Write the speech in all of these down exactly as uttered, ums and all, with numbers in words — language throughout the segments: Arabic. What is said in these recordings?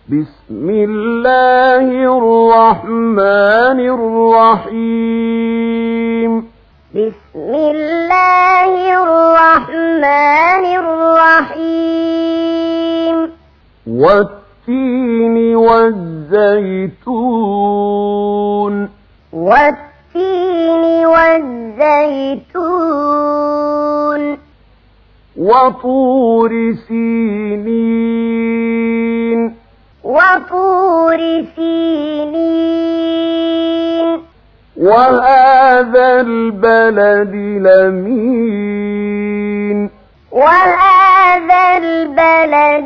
بسم الله الرحمن الرحيم بسم الله الرحمن الرحيم والتين والزيتون والتين والزيتون وطور سينين وطور سينين وهذا البلد الأمين وهذا البلد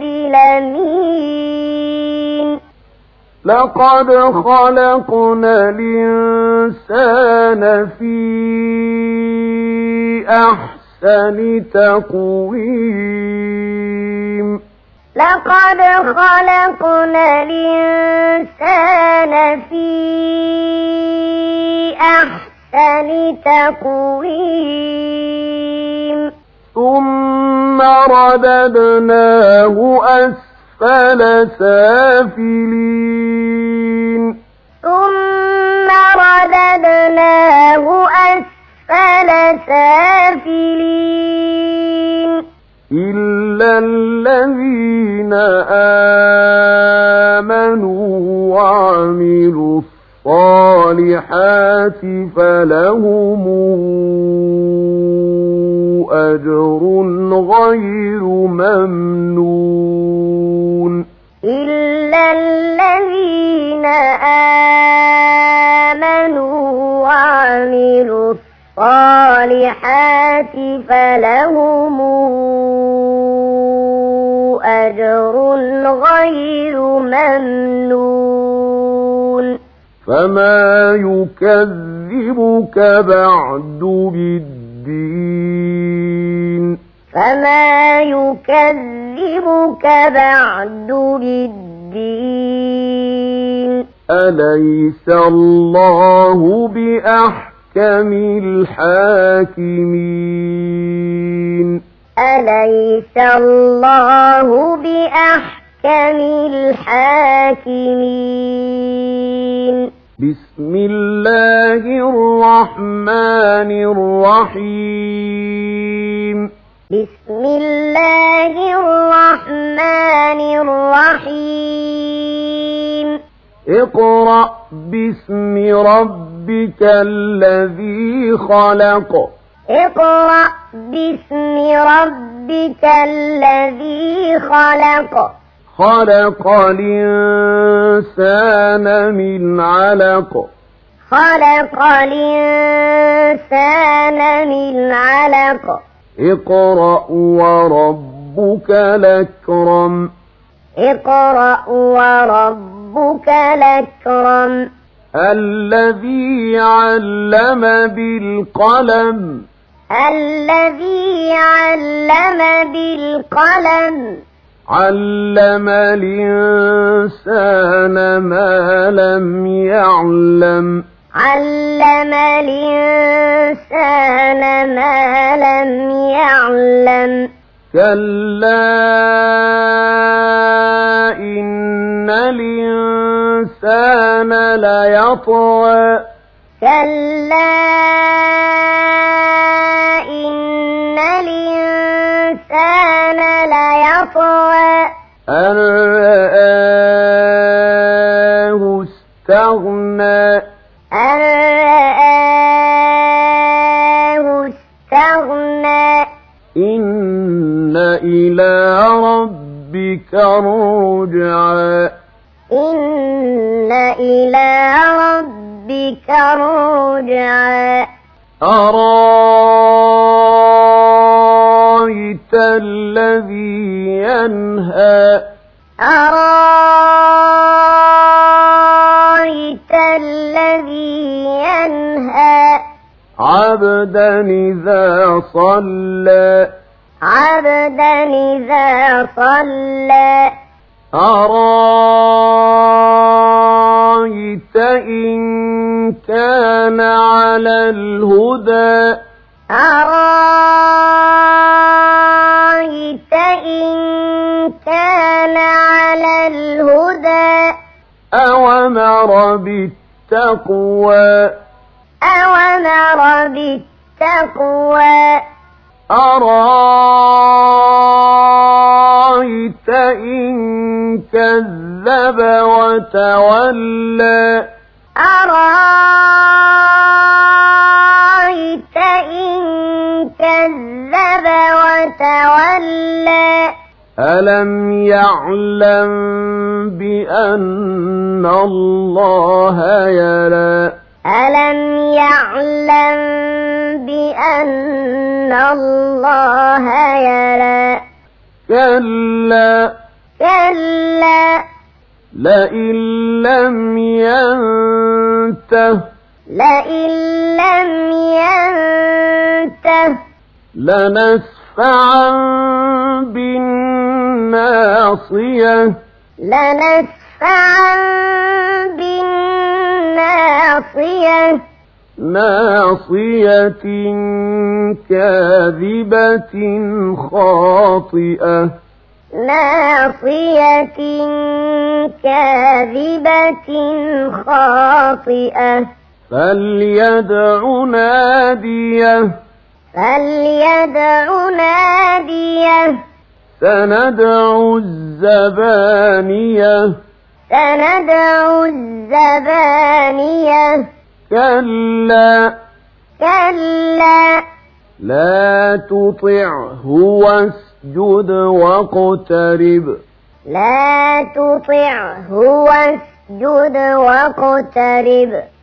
الأمين لقد خلقنا الإنسان في أحسن تقويم لقد خلقنا الإنسان في أحسن تقويم ثم رددناه أسفل سافلين ثم رددناه أسفل سافلين إلا الذين آمنوا وعملوا الصالحات فلهم أجر غير ممنون إلا الذين آمنوا وعملوا الصالحات فلهم أجر غير ممنون فما يكذبك بعد بالدين فما يكذبك بعد بالدين أليس الله بأحكم الحاكمين أليس الله بأحكم الحاكمين بسم الله الرحمن الرحيم بسم الله الرحمن الرحيم اقرأ باسم ربك الذي خلق اقرأ باسم ربك الذي خلق خلق الإنسان من علق خلق الإنسان من علق اقرأ وربك الأكرم اقرأ وربك الأكرم الذي علم بالقلم الذي علم بالقلم علم الإنسان ما لم يعلم علم الإنسان ما لم يعلم كلا إن الإنسان ليطغى كلا إن الإنسان ليطغى أن رآه استغنى أن رآه استغنى إن إلى ربك الرجعى إن إلى ربك الرجعى أرايت الذي ينهى أرايت الذي ينهى عبدا إذا صلى عبدا إذا صلى أرايت إن كان على الهدى أرايت إن كان على الهدى الهدى أوامر بالتقوى أوامر بالتقوى أرأيت إن كذب وتولى أرأيت إن كذب وتولى ألم يعلم بأن الله يرى ألم يعلم بأن الله يرى كلا كلا لئن لم ينته لئن لم ينته لنسفعا بالناصية لنسفعا بالناصية ناصية كاذبة خاطئة ناصية كاذبة خاطئة فليدع ناديه فليدع ناديه سندع الزبانية سندع الزبانية كلا كلا لا تطعه واسجد واقترب لا تطعه واسجد واقترب